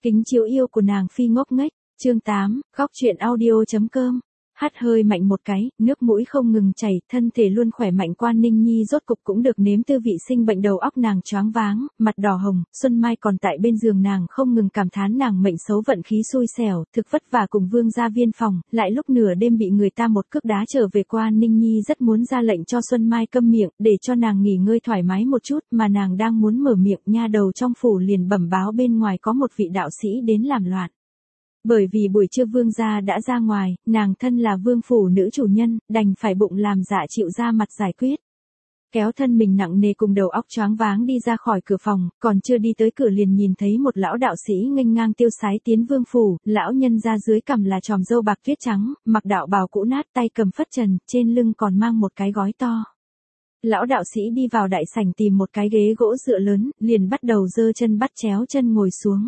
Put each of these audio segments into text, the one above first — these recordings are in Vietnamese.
Kính chiếu yêu của nàng phi ngốc nghếch, chương 8, góc truyện audio.com. Hắt hơi mạnh một cái, nước mũi không ngừng chảy, thân thể luôn khỏe mạnh Quan Ninh Nhi rốt cục cũng được nếm tư vị sinh bệnh, đầu óc nàng choáng váng, mặt đỏ hồng, Xuân Mai còn tại bên giường nàng không ngừng cảm thán nàng mệnh xấu vận khí xui xẻo, thực vất vả cùng Vương gia viên phòng, lại lúc nửa đêm bị người ta một cước đá trở về. Quan Ninh Nhi rất muốn ra lệnh cho Xuân Mai câm miệng, để cho nàng nghỉ ngơi thoải mái một chút, mà nàng đang muốn mở miệng, nha đầu trong phủ liền bẩm báo bên ngoài có một vị đạo sĩ đến làm loạn. Bởi vì buổi trưa Vương gia đã ra ngoài, nàng thân là Vương phủ nữ chủ nhân, đành phải bụng làm dạ chịu ra mặt giải quyết. Kéo thân mình nặng nề cùng đầu óc choáng váng đi ra khỏi cửa phòng, còn chưa đi tới cửa liền nhìn thấy một lão đạo sĩ nghênh ngang tiêu sái tiến Vương phủ, lão nhân ra dưới cằm là chòm râu bạc tuyết trắng, mặc đạo bào cũ nát, tay cầm phất trần, trên lưng còn mang một cái gói to. Lão đạo sĩ đi vào đại sảnh tìm một cái ghế gỗ dựa lớn, liền bắt đầu giơ chân bắt chéo chân ngồi xuống.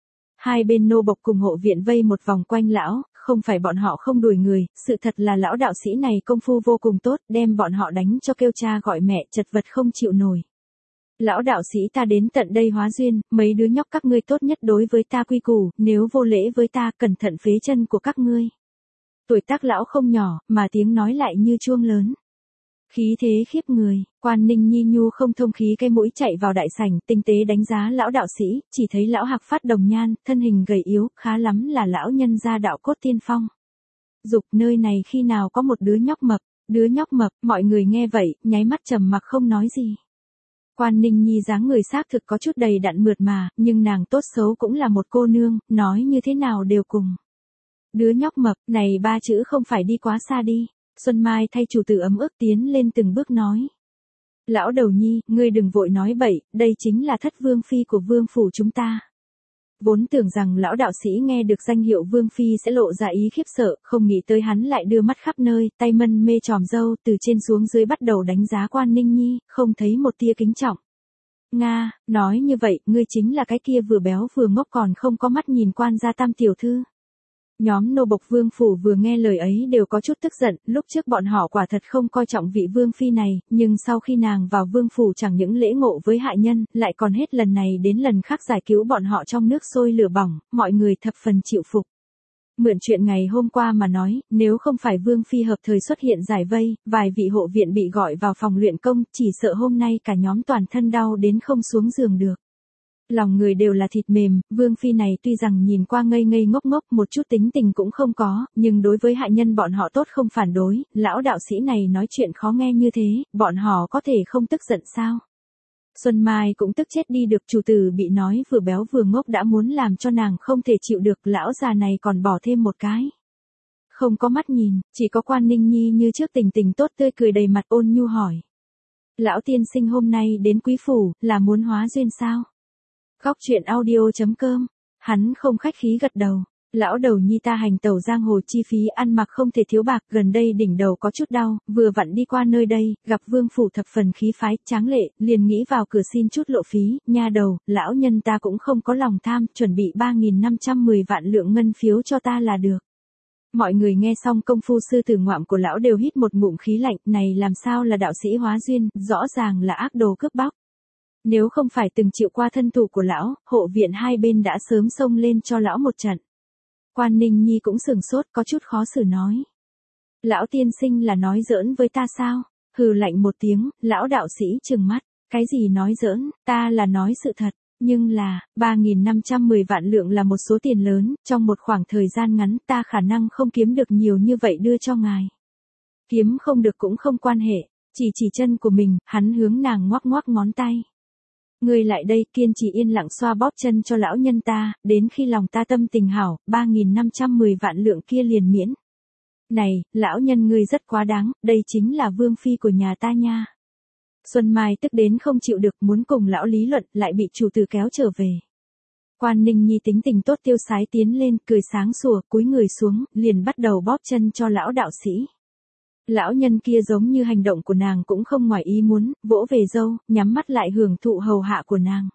Hai bên nô bộc cùng hộ viện vây một vòng quanh lão, không phải bọn họ không đuổi người, sự thật là lão đạo sĩ này công phu vô cùng tốt, đem bọn họ đánh cho kêu cha gọi mẹ, chật vật không chịu nổi. Lão đạo sĩ, ta đến tận đây hóa duyên, mấy đứa nhóc các ngươi tốt nhất đối với ta quy củ, nếu vô lễ với ta, cẩn thận phế chân của các ngươi. Tuổi tác lão không nhỏ, mà tiếng nói lại như chuông lớn. Khí thế khiếp người, Quan Ninh Nhi nhu không thông khí cái mũi chạy vào đại sảnh, tinh tế đánh giá lão đạo sĩ, chỉ thấy lão hạc phát đồng nhan, thân hình gầy yếu, khá lắm là lão nhân gia đạo cốt tiên phong. Dục, nơi này khi nào có một đứa nhóc mập, mọi người nghe vậy, nháy mắt trầm mặc không nói gì. Quan Ninh Nhi dáng người xác thực có chút đầy đặn mượt mà, nhưng nàng tốt xấu cũng là một cô nương, nói như thế nào đều cùng. Đứa nhóc mập, này ba chữ không phải đi quá xa đi. Xuân Mai thay chủ tử ấm ức tiến lên từng bước nói. Lão đầu nhi, ngươi đừng vội nói bậy, đây chính là thất vương phi của vương phủ chúng ta. Vốn tưởng rằng lão đạo sĩ nghe được danh hiệu vương phi sẽ lộ ra ý khiếp sợ, không nghĩ tới hắn lại đưa mắt khắp nơi, tay mân mê tròm râu, từ trên xuống dưới bắt đầu đánh giá Quan Ninh Nhi, không thấy một tia kính trọng. Nga, nói như vậy, ngươi chính là cái kia vừa béo vừa ngốc còn không có mắt nhìn Quan gia tam tiểu thư. Nhóm nô bộc vương phủ vừa nghe lời ấy đều có chút tức giận, lúc trước bọn họ quả thật không coi trọng vị vương phi này, nhưng sau khi nàng vào vương phủ chẳng những lễ ngộ với hạ nhân, lại còn hết lần này đến lần khác giải cứu bọn họ trong nước sôi lửa bỏng, mọi người thập phần chịu phục. Mượn chuyện ngày hôm qua mà nói, nếu không phải vương phi hợp thời xuất hiện giải vây, vài vị hộ viện bị gọi vào phòng luyện công, chỉ sợ hôm nay cả nhóm toàn thân đau đến không xuống giường được. Lòng người đều là thịt mềm, vương phi này tuy rằng nhìn qua ngây ngây ngốc ngốc, một chút tính tình cũng không có, nhưng đối với hạ nhân bọn họ tốt không phản đối, lão đạo sĩ này nói chuyện khó nghe như thế, bọn họ có thể không tức giận sao? Xuân Mai cũng tức chết đi được, chủ tử bị nói vừa béo vừa ngốc đã muốn làm cho nàng không thể chịu được, lão già này còn bỏ thêm một cái. Không có mắt nhìn, chỉ có Quan Ninh Nhi như trước tình tình tốt tươi cười đầy mặt ôn nhu hỏi. Lão tiên sinh hôm nay đến quý phủ, là muốn hóa duyên sao? Góc truyện audio.com, hắn không khách khí gật đầu. Lão đầu nhi, ta hành tẩu giang hồ chi phí ăn mặc không thể thiếu bạc, gần đây đỉnh đầu có chút đau, vừa vặn đi qua nơi đây, gặp vương phủ thập phần khí phái, tráng lệ, liền nghĩ vào cửa xin chút lộ phí, nha đầu, lão nhân ta cũng không có lòng tham, chuẩn bị 3.510 vạn lượng ngân phiếu cho ta là được. Mọi người nghe xong công phu sư tử ngoạm của lão đều hít một ngụm khí lạnh, này làm sao là đạo sĩ hóa duyên, rõ ràng là ác đồ cướp bóc. Nếu không phải từng chịu qua thân thủ của lão, hộ viện hai bên đã sớm xông lên cho lão một trận. Quan Ninh Nhi cũng sửng sốt, có chút khó xử nói. Lão tiên sinh là nói giỡn với ta sao? Hừ lạnh một tiếng, lão đạo sĩ trừng mắt. Cái gì nói giỡn, ta là nói sự thật. Nhưng là, 3.510 vạn lượng là một số tiền lớn, trong một khoảng thời gian ngắn ta khả năng không kiếm được nhiều như vậy đưa cho ngài. Kiếm không được cũng không quan hệ, chỉ chân của mình, hắn hướng nàng ngoắc ngoắc ngón tay. Ngươi lại đây, kiên trì yên lặng xoa bóp chân cho lão nhân ta, đến khi lòng ta tâm tình hảo, 3.510 vạn lượng kia liền miễn. Này, lão nhân ngươi rất quá đáng, đây chính là vương phi của nhà ta nha. Xuân Mai tức đến không chịu được, muốn cùng lão lý luận, lại bị chủ tử kéo trở về. Quan Ninh Nhi tính tình tốt tiêu sái tiến lên, cười sáng sủa, cúi người xuống, liền bắt đầu bóp chân cho lão đạo sĩ. Lão nhân kia giống như hành động của nàng cũng không ngoài ý muốn, vỗ về râu, nhắm mắt lại hưởng thụ hầu hạ của nàng.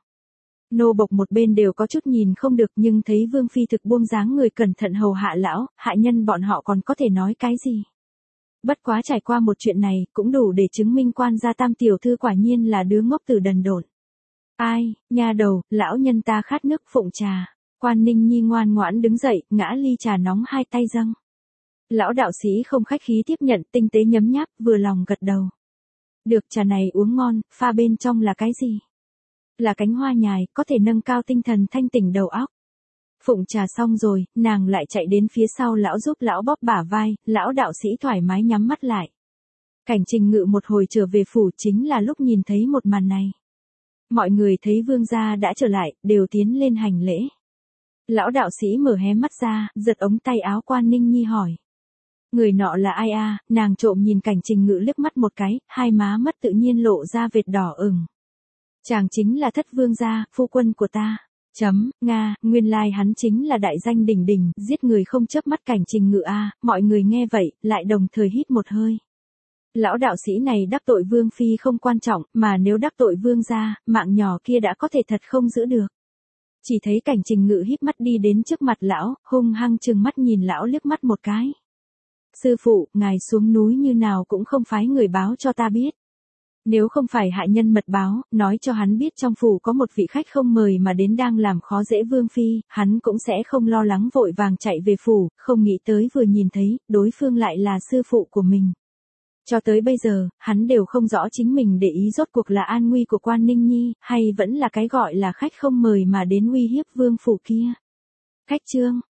Nô bộc một bên đều có chút nhìn không được, nhưng thấy vương phi thực buông dáng người cẩn thận hầu hạ lão, hạ nhân bọn họ còn có thể nói cái gì. Bất quá trải qua một chuyện này, cũng đủ để chứng minh Quan gia tam tiểu thư quả nhiên là đứa ngốc tử đần độn. Ai, nha đầu, lão nhân ta khát nước phụng trà. Quan Ninh Nhi ngoan ngoãn đứng dậy, ngã ly trà nóng hai tay dâng. Lão đạo sĩ không khách khí tiếp nhận, tinh tế nhấm nháp, vừa lòng gật đầu. Được, trà này uống ngon, pha bên trong là cái gì? Là cánh hoa nhài, có thể nâng cao tinh thần thanh tỉnh đầu óc. Phụng trà xong rồi, nàng lại chạy đến phía sau lão giúp lão bóp bả vai, lão đạo sĩ thoải mái nhắm mắt lại. Cảnh Trình Ngự một hồi trở về phủ chính là lúc nhìn thấy một màn này. Mọi người thấy vương gia đã trở lại, đều tiến lên hành lễ. Lão đạo sĩ mở hé mắt ra, giật ống tay áo Quan Ninh Nhi hỏi. Người nọ là ai a? Nàng trộm nhìn Cảnh Trình Ngự liếc mắt một cái, hai má mất tự nhiên lộ ra vệt đỏ ửng. Chàng chính là Thất vương gia, phu quân của ta. Nga, nguyên lai hắn chính là đại danh đỉnh đỉnh, giết người không chớp mắt Cảnh Trình Ngự a. Mọi người nghe vậy, lại đồng thời hít một hơi. Lão đạo sĩ này đắc tội vương phi không quan trọng, mà nếu đắc tội vương gia, mạng nhỏ kia đã có thể thật không giữ được. Chỉ thấy Cảnh Trình Ngự híp mắt đi đến trước mặt lão, hung hăng trừng mắt nhìn lão liếc mắt một cái. Sư phụ, ngài xuống núi như nào cũng không phái người báo cho ta biết. Nếu không phải hạ nhân mật báo, nói cho hắn biết trong phủ có một vị khách không mời mà đến đang làm khó dễ vương phi, hắn cũng sẽ không lo lắng vội vàng chạy về phủ, không nghĩ tới vừa nhìn thấy, đối phương lại là sư phụ của mình. Cho tới bây giờ, hắn đều không rõ chính mình để ý rốt cuộc là an nguy của Quan Ninh Nhi, hay vẫn là cái gọi là khách không mời mà đến uy hiếp vương phủ kia. Khách chương